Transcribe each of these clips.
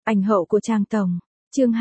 Ảnh hậu của Trang Tổng. Chương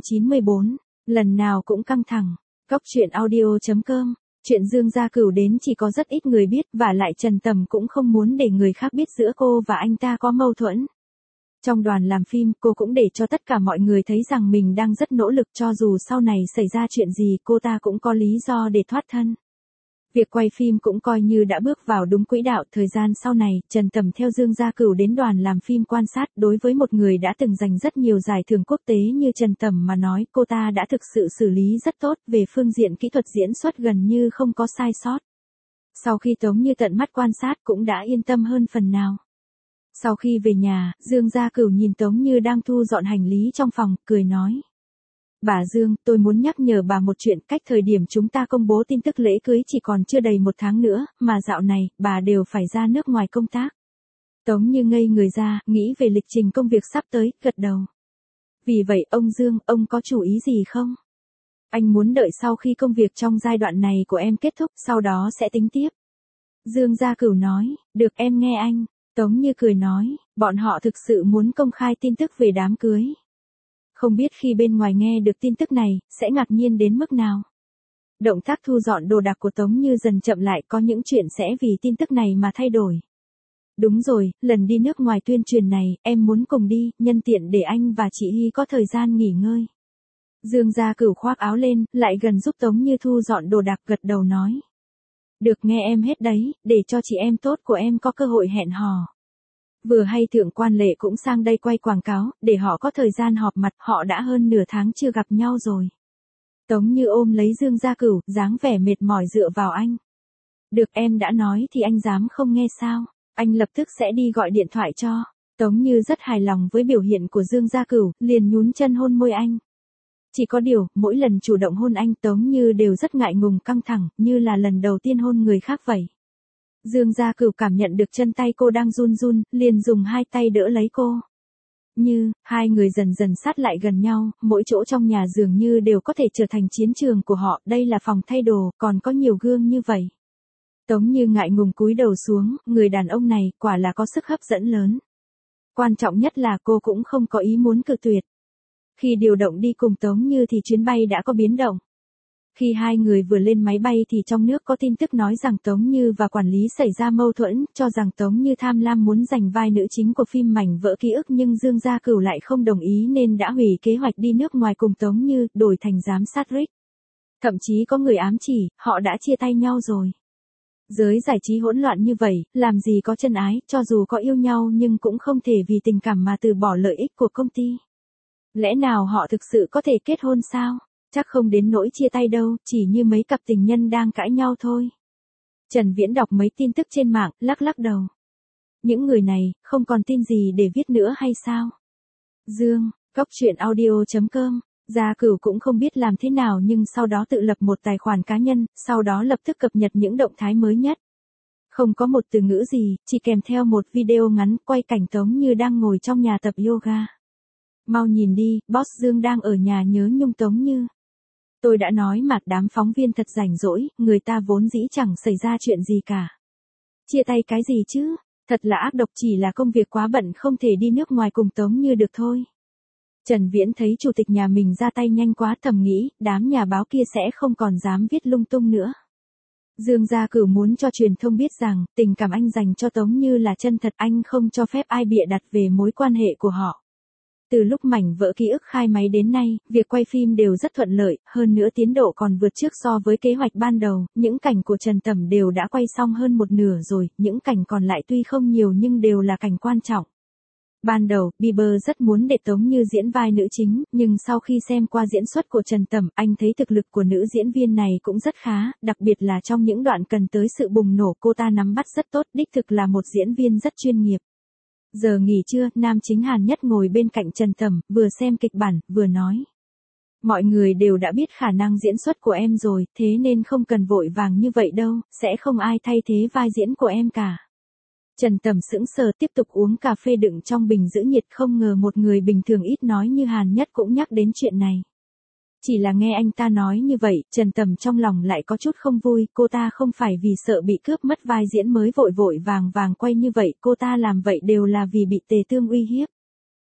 294. Lần nào cũng căng thẳng. Góc truyện audio.com. Chuyện Dương Gia Cửu đến chỉ có rất ít người biết, và lại Trần Tầm cũng không muốn để người khác biết giữa cô và anh ta có mâu thuẫn. Trong đoàn làm phim, cô cũng để cho tất cả mọi người thấy rằng mình đang rất nỗ lực, cho dù sau này xảy ra chuyện gì cô ta cũng có lý do để thoát thân. Việc quay phim cũng coi như đã bước vào đúng quỹ đạo. Thời gian sau này, Trần Tầm theo Dương Gia Cửu đến đoàn làm phim quan sát. Đối với một người đã từng giành rất nhiều giải thưởng quốc tế như Trần Tầm mà nói, cô ta đã thực sự xử lý rất tốt, về phương diện kỹ thuật diễn xuất gần như không có sai sót. Sau khi Tống Như tận mắt quan sát cũng đã yên tâm hơn phần nào. Sau khi về nhà, Dương Gia Cửu nhìn Tống Như đang thu dọn hành lý trong phòng, cười nói: "Bà Dương, tôi muốn nhắc nhở bà một chuyện, cách thời điểm chúng ta công bố tin tức lễ cưới chỉ còn chưa đầy 1 tháng nữa, mà dạo này, bà đều phải ra nước ngoài công tác." Tống Như ngây người ra, nghĩ về lịch trình công việc sắp tới, gật đầu. "Vì vậy ông Dương, ông có chủ ý gì không?" "Anh muốn đợi sau khi công việc trong giai đoạn này của em kết thúc, sau đó sẽ tính tiếp." Dương Gia Cửu nói: "Được, em nghe anh." Tống Như cười nói: "Bọn họ thực sự muốn công khai tin tức về đám cưới. Không biết khi bên ngoài nghe được tin tức này, sẽ ngạc nhiên đến mức nào." Động tác thu dọn đồ đạc của Tống Như dần chậm lại, có những chuyện sẽ vì tin tức này mà thay đổi. "Đúng rồi, lần đi nước ngoài tuyên truyền này, em muốn cùng đi, nhân tiện để anh và chị Hy có thời gian nghỉ ngơi." Dương Gia Cửu khoác áo lên, lại gần giúp Tống Như thu dọn đồ đạc, gật đầu nói: "Được, nghe em hết đấy, để cho chị em tốt của em có cơ hội hẹn hò. Vừa hay Thượng Quan Lệ cũng sang đây quay quảng cáo, để họ có thời gian họp mặt, họ đã hơn nửa tháng chưa gặp nhau rồi." Tống Như ôm lấy Dương Gia Cửu, dáng vẻ mệt mỏi dựa vào anh. "Được, em đã nói thì anh dám không nghe sao? Anh lập tức sẽ đi gọi điện thoại cho." Tống Như rất hài lòng với biểu hiện của Dương Gia Cửu, liền nhún chân hôn môi anh. Chỉ có điều, mỗi lần chủ động hôn anh, Tống Như đều rất ngại ngùng căng thẳng, như là lần đầu tiên hôn người khác vậy. Dương Gia Cửu cảm nhận được chân tay cô đang run run, liền dùng 2 tay đỡ lấy cô. Hai người dần dần sát lại gần nhau, mỗi chỗ trong nhà dường như đều có thể trở thành chiến trường của họ, đây là phòng thay đồ, còn có nhiều gương như vậy. Tống Như ngại ngùng cúi đầu xuống, người đàn ông này, quả là có sức hấp dẫn lớn. Quan trọng nhất là cô cũng không có ý muốn cự tuyệt. Khi điều động đi cùng Tống Như thì chuyến bay đã có biến động. Khi hai người vừa lên máy bay thì trong nước có tin tức nói rằng Tống Như và quản lý xảy ra mâu thuẫn, cho rằng Tống Như tham lam muốn giành vai nữ chính của phim Mảnh Vỡ Ký Ức, nhưng Dương Gia Cửu lại không đồng ý nên đã hủy kế hoạch đi nước ngoài cùng Tống Như, đổi thành giám sát Rick. Thậm chí có người ám chỉ, họ đã chia tay nhau rồi. Giới giải trí hỗn loạn như vậy, làm gì có chân ái, cho dù có yêu nhau nhưng cũng không thể vì tình cảm mà từ bỏ lợi ích của công ty. Lẽ nào họ thực sự có thể kết hôn sao? Chắc không đến nỗi chia tay đâu, chỉ như mấy cặp tình nhân đang cãi nhau thôi. Trần Viễn đọc mấy tin tức trên mạng, lắc lắc đầu. Những người này, không còn tin gì để viết nữa hay sao? Dương, góc truyện audio.com. Gia Cửu cũng không biết làm thế nào nhưng sau đó tự lập một tài khoản cá nhân, sau đó lập tức cập nhật những động thái mới nhất. Không có một từ ngữ gì, chỉ kèm theo một video ngắn quay cảnh Tống Như đang ngồi trong nhà tập yoga. "Mau nhìn đi, boss Dương đang ở nhà nhớ nhung Tống Như. Tôi đã nói mà, đám phóng viên thật rảnh rỗi, người ta vốn dĩ chẳng xảy ra chuyện gì cả. Chia tay cái gì chứ, thật là ác độc, chỉ là công việc quá bận không thể đi nước ngoài cùng Tống Như được thôi." Trần Viễn thấy chủ tịch nhà mình ra tay nhanh quá, thầm nghĩ, đám nhà báo kia sẽ không còn dám viết lung tung nữa. Dương Gia Cửu muốn cho truyền thông biết rằng, tình cảm anh dành cho Tống Như là chân thật, anh không cho phép ai bịa đặt về mối quan hệ của họ. Từ lúc Mảnh Vỡ Ký Ức khai máy đến nay, việc quay phim đều rất thuận lợi, hơn nữa tiến độ còn vượt trước so với kế hoạch ban đầu, những cảnh của Trần Tầm đều đã quay xong hơn một nửa rồi, những cảnh còn lại tuy không nhiều nhưng đều là cảnh quan trọng. Ban đầu, Bieber rất muốn để Tống Như diễn vai nữ chính, nhưng sau khi xem qua diễn xuất của Trần Tầm, anh thấy thực lực của nữ diễn viên này cũng rất khá, đặc biệt là trong những đoạn cần tới sự bùng nổ cô ta nắm bắt rất tốt, đích thực là một diễn viên rất chuyên nghiệp. Giờ nghỉ trưa, nam chính Hàn Nhất ngồi bên cạnh Trần Tầm, vừa xem kịch bản, vừa nói. "Mọi người đều đã biết khả năng diễn xuất của em rồi, thế nên không cần vội vàng như vậy đâu, sẽ không ai thay thế vai diễn của em cả." Trần Tầm sững sờ, tiếp tục uống cà phê đựng trong bình giữ nhiệt, không ngờ một người bình thường ít nói như Hàn Nhất cũng nhắc đến chuyện này. Chỉ là nghe anh ta nói như vậy, Trần Tầm trong lòng lại có chút không vui, cô ta không phải vì sợ bị cướp mất vai diễn mới vội vội vàng vàng quay như vậy, cô ta làm vậy đều là vì bị Tề Tương uy hiếp.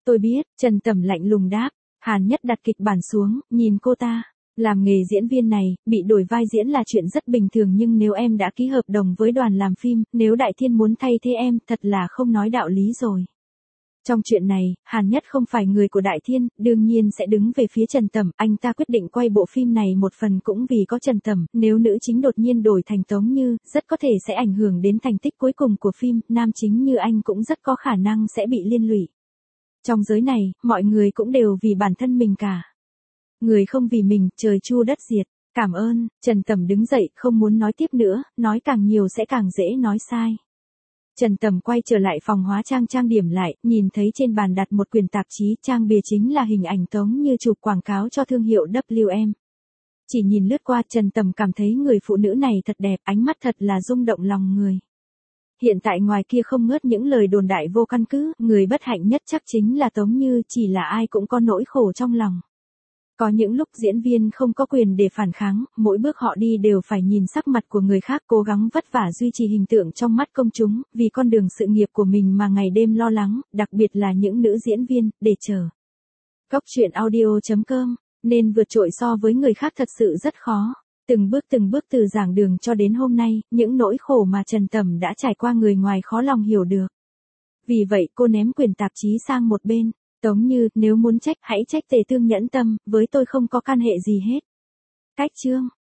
Tôi biết, Trần Tầm lạnh lùng đáp. Hàn Nhất đặt kịch bản xuống, nhìn cô ta. Làm nghề diễn viên này, bị đổi vai diễn là chuyện rất bình thường nhưng nếu em đã ký hợp đồng với đoàn làm phim, nếu Đại Thiên muốn thay thế em, thật là không nói đạo lý rồi. Trong chuyện này, Hàn Nhất không phải người của Đại Thiên, đương nhiên sẽ đứng về phía Trần Tầm, anh ta quyết định quay bộ phim này một phần cũng vì có Trần Tầm, nếu nữ chính đột nhiên đổi thành Tống Như, rất có thể sẽ ảnh hưởng đến thành tích cuối cùng của phim, nam chính như anh cũng rất có khả năng sẽ bị liên lụy. Trong giới này, mọi người cũng đều vì bản thân mình cả. Người không vì mình, trời chu đất diệt. Cảm ơn, Trần Tầm đứng dậy, không muốn nói tiếp nữa, nói càng nhiều sẽ càng dễ nói sai. Trần Tầm quay trở lại phòng hóa trang trang điểm lại, nhìn thấy trên bàn đặt một quyển tạp chí, trang bìa chính là hình ảnh Tống Như chụp quảng cáo cho thương hiệu WM. Chỉ nhìn lướt qua, Trần Tầm cảm thấy người phụ nữ này thật đẹp, ánh mắt thật là rung động lòng người. Hiện tại ngoài kia không ngớt những lời đồn đại vô căn cứ, người bất hạnh nhất chắc chính là Tống Như, chỉ là ai cũng có nỗi khổ trong lòng. Có những lúc diễn viên không có quyền để phản kháng, mỗi bước họ đi đều phải nhìn sắc mặt của người khác, cố gắng vất vả duy trì hình tượng trong mắt công chúng, vì con đường sự nghiệp của mình mà ngày đêm lo lắng, đặc biệt là những nữ diễn viên, để chờ. Góc truyện audio.com, nên vượt trội so với người khác thật sự rất khó. Từng bước từ giảng đường cho đến hôm nay, những nỗi khổ mà Trần Tầm đã trải qua người ngoài khó lòng hiểu được. Vì vậy cô ném quyển tạp chí sang một bên. Tống Như, nếu muốn trách, hãy trách Tề Tương nhẫn tâm, với tôi không có can hệ gì hết. Cách chương.